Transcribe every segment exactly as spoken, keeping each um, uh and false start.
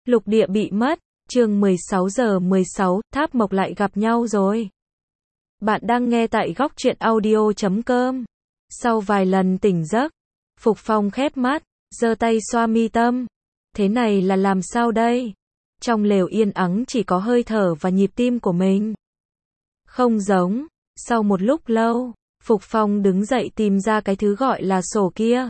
Lục địa bị mất, chương mười sáu giờ mười sáu, Tháp Mộc lại gặp nhau rồi. Bạn đang nghe tại góc truyện audio chấm com. Sau vài lần tỉnh giấc, Phục Phong khép mắt, giơ tay xoa mi tâm. Thế này là làm sao đây? Trong lều yên ắng chỉ có hơi thở và nhịp tim của mình. Không giống, sau một lúc lâu, Phục Phong đứng dậy tìm ra cái thứ gọi là sổ kia.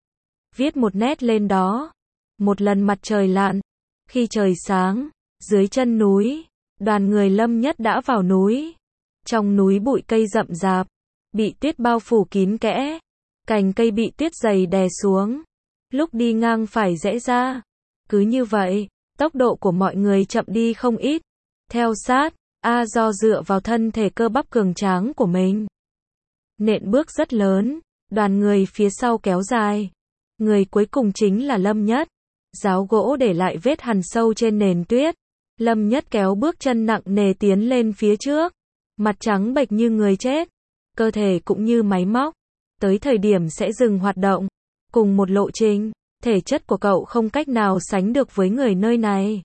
Viết một nét lên đó. Một lần mặt trời lặn, khi trời sáng, dưới chân núi, đoàn người Lâm Nhất đã vào núi. Trong núi bụi cây rậm rạp, bị tuyết bao phủ kín kẽ, cành cây bị tuyết dày đè xuống. Lúc đi ngang phải rẽ ra. Cứ như vậy, tốc độ của mọi người chậm đi không ít. Theo sát, A Do dựa vào thân thể cơ bắp cường tráng của mình. Nện bước rất lớn, đoàn người phía sau kéo dài. Người cuối cùng chính là Lâm Nhất. Giáo gỗ để lại vết hằn sâu trên nền tuyết. Lâm Nhất kéo bước chân nặng nề tiến lên phía trước. Mặt trắng bệch như người chết. Cơ thể cũng như máy móc. Tới thời điểm sẽ dừng hoạt động. Cùng một lộ trình, thể chất của cậu không cách nào sánh được với người nơi này.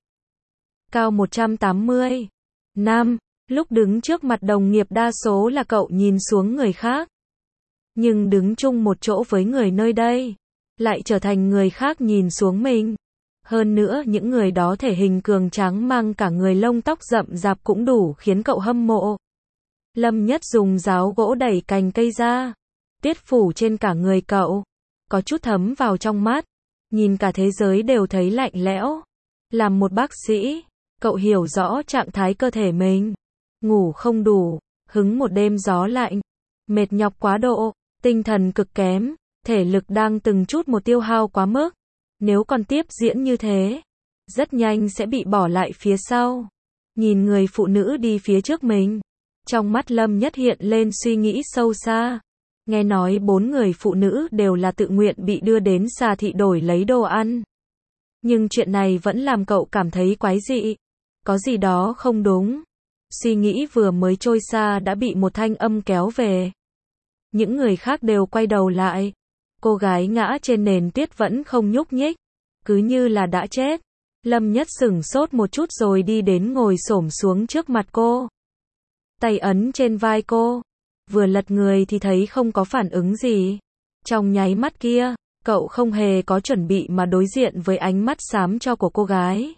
Cao một trăm tám mươi. Năm, lúc đứng trước mặt đồng nghiệp đa số là cậu nhìn xuống người khác. Nhưng đứng chung một chỗ với người nơi đây, lại trở thành người khác nhìn xuống mình. Hơn nữa những người đó thể hình cường tráng mang cả người lông tóc rậm rạp cũng đủ khiến cậu hâm mộ. Lâm Nhất dùng giáo gỗ đẩy cành cây ra. Tuyết phủ trên cả người cậu. Có chút thấm vào trong mắt. Nhìn cả thế giới đều thấy lạnh lẽo. Làm một bác sĩ, cậu hiểu rõ trạng thái cơ thể mình. Ngủ không đủ, hứng một đêm gió lạnh, mệt nhọc quá độ, tinh thần cực kém, thể lực đang từng chút một tiêu hao quá mức. Nếu còn tiếp diễn như thế, rất nhanh sẽ bị bỏ lại phía sau. Nhìn người phụ nữ đi phía trước mình, trong mắt Lâm Nhất hiện lên suy nghĩ sâu xa. Nghe nói bốn người phụ nữ đều là tự nguyện bị đưa đến Xà Thị đổi lấy đồ ăn. Nhưng chuyện này vẫn làm cậu cảm thấy quái dị. Có gì đó không đúng. Suy nghĩ vừa mới trôi xa đã bị một thanh âm kéo về. Những người khác đều quay đầu lại. Cô gái ngã trên nền tuyết vẫn không nhúc nhích, cứ như là đã chết. Lâm Nhất sửng sốt một chút rồi đi đến ngồi xổm xuống trước mặt cô. Tay ấn trên vai cô. Vừa lật người thì thấy không có phản ứng gì. Trong nháy mắt kia, cậu không hề có chuẩn bị mà đối diện với ánh mắt xám cho của cô gái.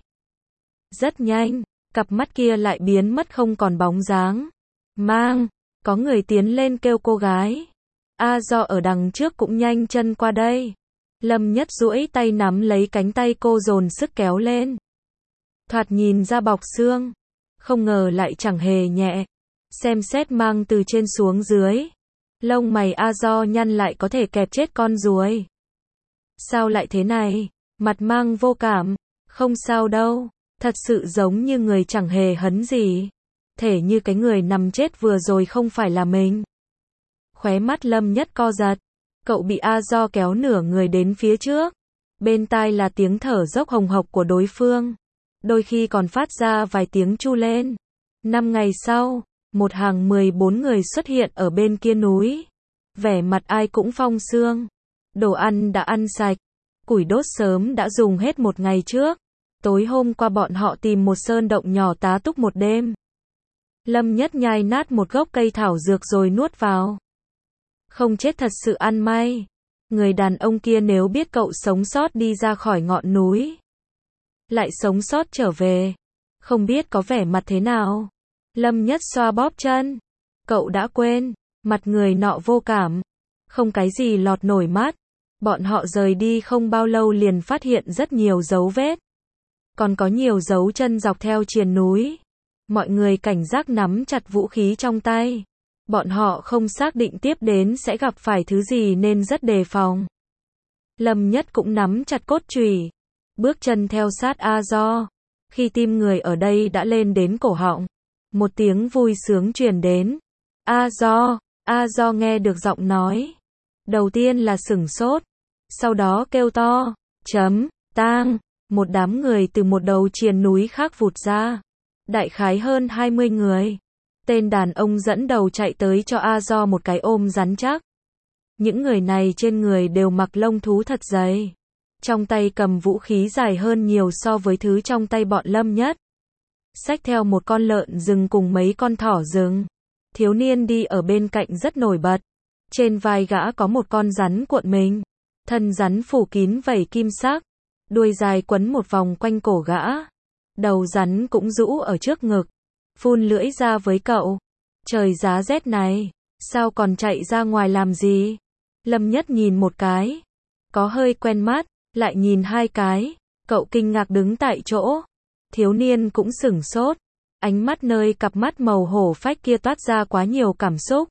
Rất nhanh, cặp mắt kia lại biến mất không còn bóng dáng. Mang, có người tiến lên kêu cô gái. A Do ở đằng trước cũng nhanh chân qua đây. Lâm Nhất duỗi tay nắm lấy cánh tay cô dồn sức kéo lên. Thoạt nhìn ra bọc xương, không ngờ lại chẳng hề nhẹ. Xem xét Mang từ trên xuống dưới, lông mày A Do nhăn lại có thể kẹp chết con ruồi. Sao lại thế này? Mặt Mang vô cảm. Không sao đâu, thật sự giống như người chẳng hề hấn gì. Thể như cái người nằm chết vừa rồi không phải là mình. Khóe mắt Lâm Nhất co giật. Cậu bị A Do kéo nửa người đến phía trước. Bên tai là tiếng thở dốc hồng hộc của đối phương. Đôi khi còn phát ra vài tiếng chu lên. Năm ngày sau, một hàng mười bốn người xuất hiện ở bên kia núi. Vẻ mặt ai cũng phong sương. Đồ ăn đã ăn sạch. Củi đốt sớm đã dùng hết một ngày trước. Tối hôm qua bọn họ tìm một sơn động nhỏ tá túc một đêm. Lâm Nhất nhai nát một gốc cây thảo dược rồi nuốt vào. Không chết thật sự ăn may. Người đàn ông kia nếu biết cậu sống sót đi ra khỏi ngọn núi, lại sống sót trở về, không biết có vẻ mặt thế nào. Lâm Nhất xoa bóp chân. Cậu đã quên, mặt người nọ vô cảm. Không cái gì lọt nổi mắt. Bọn họ rời đi không bao lâu liền phát hiện rất nhiều dấu vết. Còn có nhiều dấu chân dọc theo triền núi. Mọi người cảnh giác nắm chặt vũ khí trong tay. Bọn họ không xác định tiếp đến sẽ gặp phải thứ gì nên rất đề phòng. Lâm Nhất cũng nắm chặt cốt chùy, bước chân theo sát A Do. Khi tim người ở đây đã lên đến cổ họng, một tiếng vui sướng truyền đến. A Do, A Do nghe được giọng nói. Đầu tiên là sửng sốt, sau đó kêu to, chấm, tang. Một đám người từ một đầu triền núi khác vụt ra. Đại khái hơn hai mươi người. Tên đàn ông dẫn đầu chạy tới cho A Do một cái ôm rắn chắc. Những người này trên người đều mặc lông thú thật dày. trong tay cầm vũ khí dài hơn nhiều so với thứ trong tay bọn Lâm Nhất. Xách theo một con lợn rừng cùng mấy con thỏ rừng. Thiếu niên đi ở bên cạnh rất nổi bật. Trên vai gã có một con rắn cuộn mình. Thân rắn phủ kín vảy kim sắc. Đuôi dài quấn một vòng quanh cổ gã. Đầu rắn cũng rũ ở trước ngực. Phun lưỡi ra với cậu. Trời giá rét này, sao còn chạy ra ngoài làm gì? Lâm Nhất nhìn một cái. Có hơi quen mắt, lại nhìn hai cái. Cậu kinh ngạc đứng tại chỗ. Thiếu niên cũng sửng sốt. Ánh mắt nơi cặp mắt màu hổ phách kia toát ra quá nhiều cảm xúc.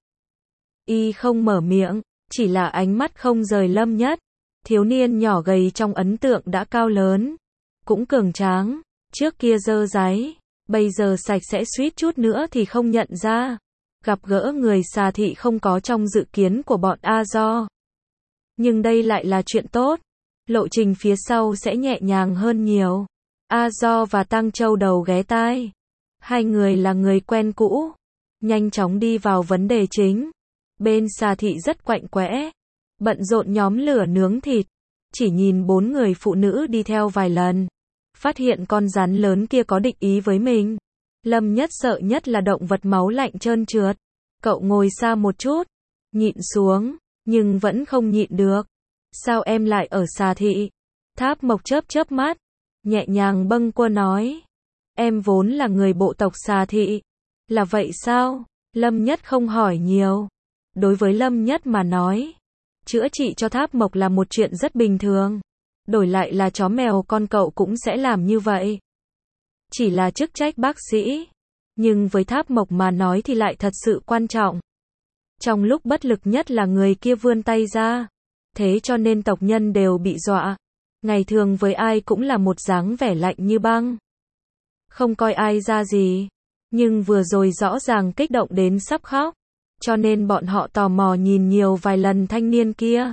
Y không mở miệng, chỉ là ánh mắt không rời Lâm Nhất. Thiếu niên nhỏ gầy trong ấn tượng đã cao lớn, cũng cường tráng, trước kia dơ dáy, bây giờ sạch sẽ suýt chút nữa thì không nhận ra. Gặp gỡ người xà thị không có trong dự kiến của bọn A-do. Nhưng đây lại là chuyện tốt, lộ trình phía sau sẽ nhẹ nhàng hơn nhiều. A-do và Tăng Châu đầu ghé tai. Hai người là người quen cũ. Nhanh chóng đi vào vấn đề chính. Bên xà thị rất quạnh quẽ. Bận rộn nhóm lửa nướng thịt. Chỉ nhìn bốn người phụ nữ đi theo vài lần. Phát hiện con rắn lớn kia có định ý với mình. Lâm Nhất sợ nhất là động vật máu lạnh trơn trượt. Cậu ngồi xa một chút. Nhịn xuống. Nhưng vẫn không nhịn được. Sao em lại ở xà thị? Tháp Mộc chớp chớp mắt. Nhẹ nhàng bâng quơ nói. Em vốn là người bộ tộc xà thị. Là vậy sao? Lâm Nhất không hỏi nhiều. Đối với Lâm Nhất mà nói, chữa trị cho Tháp Mộc là một chuyện rất bình thường. Đổi lại là chó mèo con cậu cũng sẽ làm như vậy. Chỉ là chức trách bác sĩ. Nhưng với Tháp Mộc mà nói thì lại thật sự quan trọng. Trong lúc bất lực nhất là người kia vươn tay ra. Thế cho nên tộc nhân đều bị dọa. Ngày thường với ai cũng là một dáng vẻ lạnh như băng. Không coi ai ra gì. Nhưng vừa rồi rõ ràng kích động đến sắp khóc. Cho nên bọn họ tò mò nhìn nhiều vài lần thanh niên kia.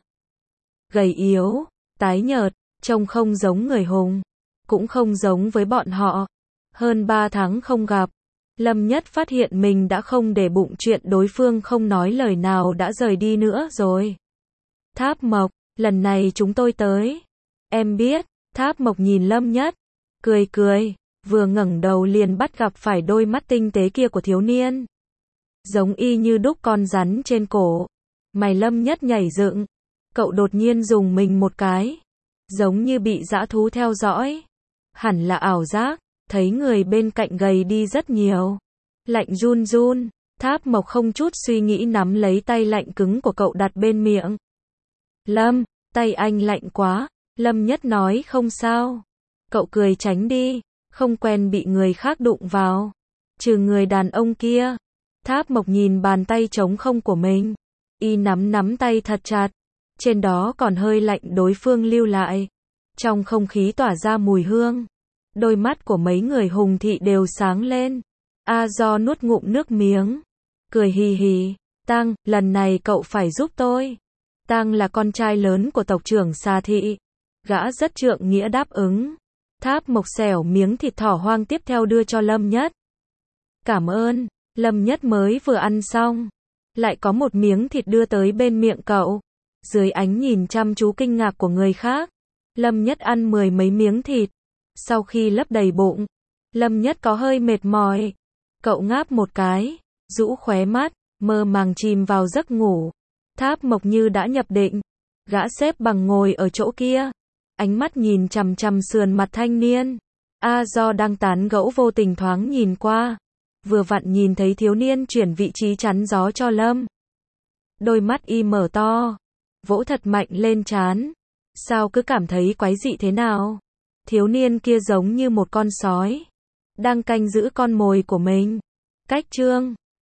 Gầy yếu, tái nhợt, trông không giống người hùng. Cũng không giống với bọn họ. Hơn ba tháng không gặp. Lâm Nhất phát hiện mình đã không để bụng chuyện đối phương không nói lời nào đã rời đi nữa rồi. Tháp Mộc, lần này chúng tôi tới. Em biết. Tháp Mộc nhìn Lâm Nhất. Cười cười. Vừa ngẩng đầu liền bắt gặp phải đôi mắt tinh tế kia của thiếu niên. Giống y như đúc con rắn trên cổ. Mày Lâm Nhất nhảy dựng. Cậu đột nhiên dùng mình một cái. Giống như bị dã thú theo dõi. Hẳn là ảo giác. Thấy người bên cạnh gầy đi rất nhiều. Lạnh run run. Tháp Mộc không chút suy nghĩ nắm lấy tay lạnh cứng của cậu đặt bên miệng. Lâm, tay anh lạnh quá. Lâm Nhất nói không sao. Cậu cười tránh đi. Không quen bị người khác đụng vào. Trừ người đàn ông kia. Tháp Mộc nhìn bàn tay trống không của mình. Y nắm nắm tay thật chặt. Trên đó còn hơi lạnh đối phương lưu lại. Trong không khí tỏa ra mùi hương. Đôi mắt của mấy người hùng thị đều sáng lên. A-do nuốt ngụm nước miếng. Cười hì hì. Tăng, lần này cậu phải giúp tôi. Tăng là con trai lớn của tộc trưởng xà thị. Gã rất trượng nghĩa đáp ứng. Tháp Mộc xẻo miếng thịt thỏ hoang tiếp theo đưa cho Lâm Nhất. Cảm ơn. Lâm Nhất mới vừa ăn xong. Lại có một miếng thịt đưa tới bên miệng cậu. Dưới ánh nhìn chăm chú kinh ngạc của người khác. Lâm Nhất ăn mười mấy miếng thịt. Sau khi lấp đầy bụng. Lâm Nhất có hơi mệt mỏi. Cậu ngáp một cái. Rũ khóe mắt. Mơ màng chìm vào giấc ngủ. Tháp Mộc như đã nhập định. Gã xếp bằng ngồi ở chỗ kia. Ánh mắt nhìn chằm chằm sườn mặt thanh niên. A-do đang tán gẫu vô tình thoáng nhìn qua. Vừa vặn nhìn thấy thiếu niên chuyển vị trí chắn gió cho Lâm. Đôi mắt y mở to. Vỗ thật mạnh lên trán. Sao cứ cảm thấy quái dị thế nào? Thiếu niên kia giống như một con sói. Đang canh giữ con mồi của mình. Cách chương